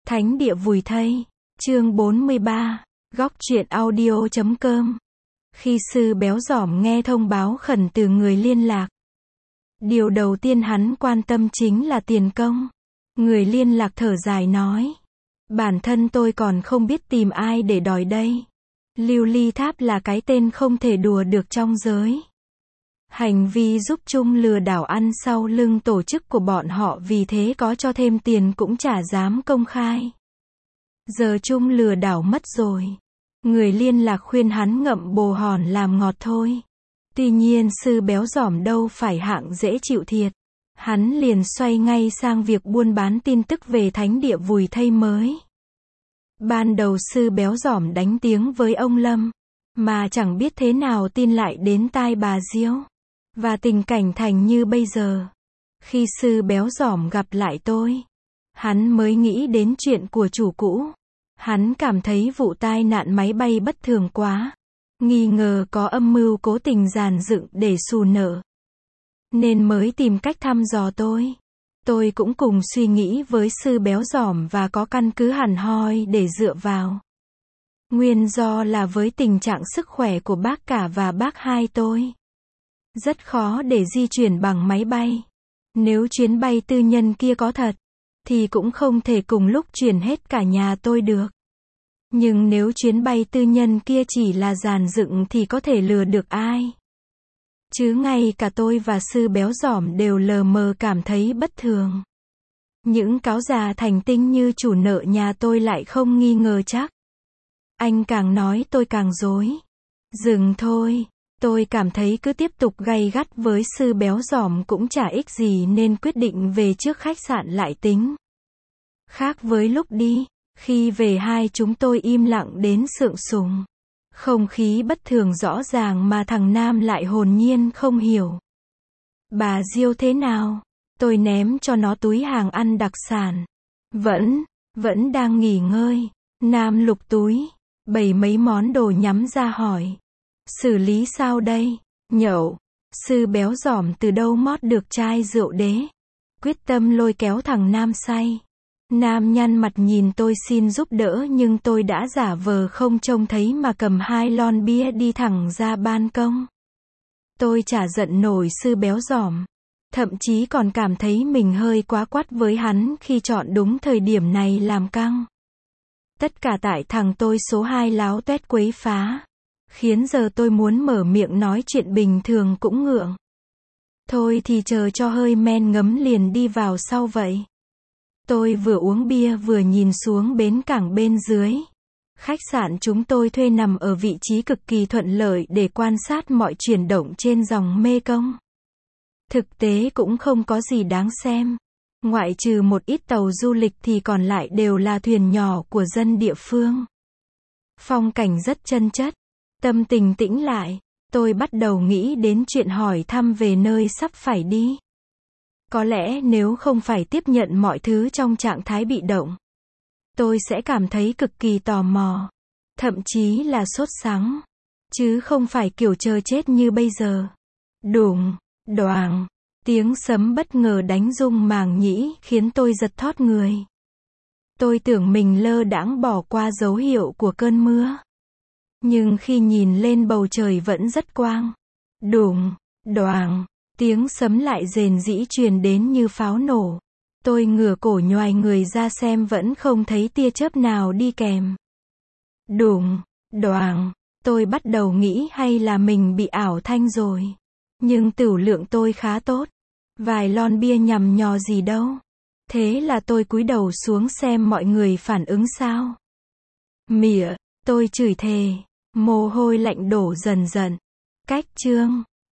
Thánh địa vùi thây. Chương 43. Góc truyện audio.com. Khi sư béo giỏm nghe thông báo khẩn từ người liên lạc, điều đầu tiên hắn quan tâm chính là tiền công. Người liên lạc thở dài nói: bản thân tôi còn không biết tìm ai để đòi đây. Lưu Ly Tháp là cái tên không thể đùa được trong giới. Hành vi giúp chung lừa đảo ăn sau lưng tổ chức của bọn họ, vì thế có cho thêm tiền cũng chả dám công khai. Giờ chung lừa đảo mất rồi. Người liên lạc khuyên hắn ngậm bồ hòn làm ngọt thôi. Tuy nhiên sư béo giỏm đâu phải hạng dễ chịu thiệt. Hắn liền xoay ngay sang việc buôn bán tin tức về thánh địa vùi thây mới. Ban đầu sư béo giỏm đánh tiếng với ông Lâm, mà chẳng biết thế nào tin lại đến tai bà Diêu. Và tình cảnh thành như bây giờ. Khi sư béo giỏm gặp lại tôi, hắn mới nghĩ đến chuyện của chủ cũ. Hắn cảm thấy vụ tai nạn máy bay bất thường quá, nghi ngờ có âm mưu cố tình dàn dựng để xù nợ, nên mới tìm cách thăm dò tôi. Tôi cũng cùng suy nghĩ với sư béo giỏm và có căn cứ hẳn hoi để dựa vào. Nguyên do là với tình trạng sức khỏe của bác cả và bác hai tôi, rất khó để di chuyển bằng máy bay. Nếu chuyến bay tư nhân kia có thật, thì cũng không thể cùng lúc chuyển hết cả nhà tôi được. Nhưng nếu chuyến bay tư nhân kia chỉ là dàn dựng thì có thể lừa được ai? Chứ ngay cả tôi và sư béo giỏm đều lờ mờ cảm thấy bất thường. Những cáo già thành tinh như chủ nợ nhà tôi lại không nghi ngờ chắc. Anh càng nói tôi càng rối. Dừng thôi. Tôi cảm thấy cứ tiếp tục gay gắt với sư béo giỏm cũng chả ích gì nên quyết định về trước khách sạn lại tính. Khác với lúc đi, khi về hai chúng tôi im lặng đến sượng sùng. Không khí bất thường rõ ràng mà thằng Nam lại hồn nhiên không hiểu. Bà Diêu thế nào? Tôi ném cho nó túi hàng ăn đặc sản. Vẫn đang nghỉ ngơi. Nam lục túi, bày mấy món đồ nhắm ra hỏi. Xử lý sao đây? Nhậu. Sư béo giỏm từ đâu mót được chai rượu đế. Quyết tâm lôi kéo thằng Nam say. Nam nhăn mặt nhìn tôi xin giúp đỡ, nhưng tôi đã giả vờ không trông thấy mà cầm 2 lon bia đi thẳng ra ban công. Tôi chả giận nổi sư béo giỏm. Thậm chí còn cảm thấy mình hơi quá quắt với hắn khi chọn đúng thời điểm này làm căng. Tất cả tại thằng tôi số 2 láo tuét quấy phá. Khiến giờ tôi muốn mở miệng nói chuyện bình thường cũng ngượng. Thôi thì chờ cho hơi men ngấm liền đi vào sau vậy. Tôi vừa uống bia vừa nhìn xuống bến cảng bên dưới. Khách sạn chúng tôi thuê nằm ở vị trí cực kỳ thuận lợi để quan sát mọi chuyển động trên dòng Mê Công. Thực tế cũng không có gì đáng xem. Ngoại trừ một ít tàu du lịch thì còn lại đều là thuyền nhỏ của dân địa phương. Phong cảnh rất chân chất. Tâm tình tĩnh lại, tôi bắt đầu nghĩ đến chuyện hỏi thăm về nơi sắp phải đi. Có lẽ nếu không phải tiếp nhận mọi thứ trong trạng thái bị động, tôi sẽ cảm thấy cực kỳ tò mò, thậm chí là sốt sắng, chứ không phải kiểu chờ chết như bây giờ. Đùng, đoàng, tiếng sấm bất ngờ đánh rung màng nhĩ khiến tôi giật thót người. Tôi tưởng mình lơ đãng bỏ qua dấu hiệu của cơn mưa. Nhưng khi nhìn lên bầu trời vẫn rất quang. Đùng, đoàng, tiếng sấm lại rền rĩ truyền đến như pháo nổ. Tôi ngửa cổ nhoài người ra xem vẫn không thấy tia chớp nào đi kèm. Đùng, đoàng, tôi bắt đầu nghĩ hay là mình bị ảo thanh rồi. Nhưng tửu lượng tôi khá tốt. Vài lon bia nhằm nhò gì đâu. Thế là tôi cúi đầu xuống xem mọi người phản ứng sao. Mỉa, tôi chửi thề. Mồ hôi lạnh đổ dần dần. Cách chương.